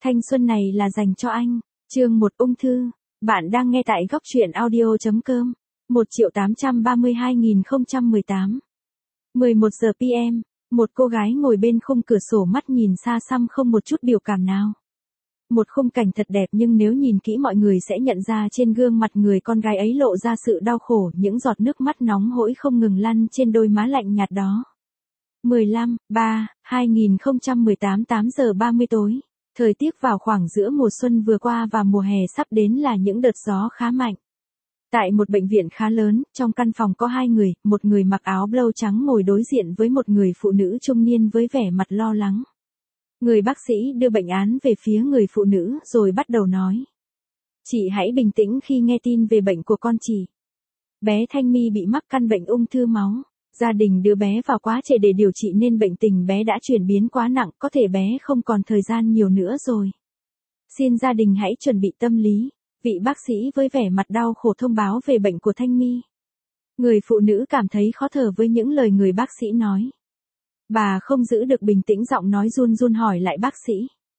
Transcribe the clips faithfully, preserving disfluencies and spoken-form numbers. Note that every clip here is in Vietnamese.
Thanh xuân này là dành cho anh. Chương một ung thư. Bạn đang nghe tại góc truyện audio.com. một triệu tám trăm ba mươi hai nghìn không trăm mười tám. mười một giờ pê em, một cô gái ngồi bên khung cửa sổ mắt nhìn xa xăm không một chút biểu cảm nào. Một khung cảnh thật đẹp nhưng nếu nhìn kỹ mọi người sẽ nhận ra trên gương mặt người con gái ấy lộ ra sự đau khổ, những giọt nước mắt nóng hổi không ngừng lăn trên đôi má lạnh nhạt đó. mười lăm, ba, hai nghìn không trăm mười tám tám giờ ba mươi tối. Thời tiết vào khoảng giữa mùa xuân vừa qua và mùa hè sắp đến là những đợt gió khá mạnh. Tại một bệnh viện khá lớn, trong căn phòng có hai người, một người mặc áo blau trắng ngồi đối diện với một người phụ nữ trung niên với vẻ mặt lo lắng. Người bác sĩ đưa bệnh án về phía người phụ nữ rồi bắt đầu nói. Chị hãy bình tĩnh khi nghe tin về bệnh của con chị. Bé Thanh My bị mắc căn bệnh ung thư máu. Gia đình đưa bé vào quá trễ để điều trị nên bệnh tình bé đã chuyển biến quá nặng, có thể bé không còn thời gian nhiều nữa rồi. Xin gia đình hãy chuẩn bị tâm lý. Vị bác sĩ với vẻ mặt đau khổ thông báo về bệnh của Thanh My. Người phụ nữ cảm thấy khó thở với những lời người bác sĩ nói. Bà không giữ được bình tĩnh, giọng nói run run hỏi lại bác sĩ.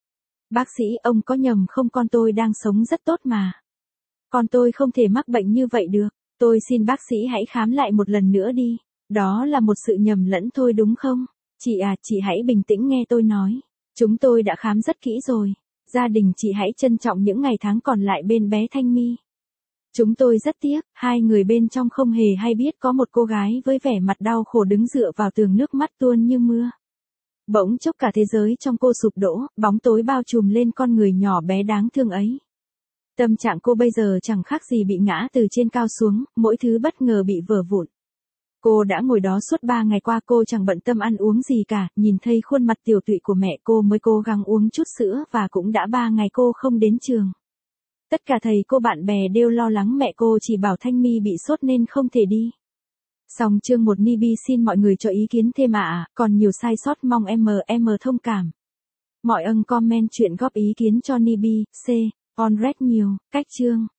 Bác sĩ, ông có nhầm không? Con tôi đang sống rất tốt mà. Con tôi không thể mắc bệnh như vậy được. Tôi xin bác sĩ hãy khám lại một lần nữa đi. Đó là một sự nhầm lẫn thôi đúng không? Chị à, chị hãy bình tĩnh nghe tôi nói. Chúng tôi đã khám rất kỹ rồi. Gia đình chị hãy trân trọng những ngày tháng còn lại bên bé Thanh My. Chúng tôi rất tiếc, hai người bên trong không hề hay biết có một cô gái với vẻ mặt đau khổ đứng dựa vào tường, nước mắt tuôn như mưa. Bỗng chốc cả thế giới trong cô sụp đổ, bóng tối bao trùm lên con người nhỏ bé đáng thương ấy. Tâm trạng cô bây giờ chẳng khác gì bị ngã từ trên cao xuống, mỗi thứ bất ngờ bị vỡ vụn. Cô đã ngồi đó suốt ba ngày qua, cô chẳng bận tâm ăn uống gì cả, nhìn thấy khuôn mặt tiều tụy của mẹ cô mới cố gắng uống chút sữa và cũng đã ba ngày cô không đến trường. Tất cả thầy cô bạn bè đều lo lắng mẹ cô, chỉ bảo Thanh My bị sốt nên không thể đi. Xong chương một Nibi xin mọi người cho ý kiến thêm ạ, à, còn nhiều sai sót mong em em thông cảm. Mọi ân comment chuyện góp ý kiến cho Nibi, C, on read nhiều, cách chương.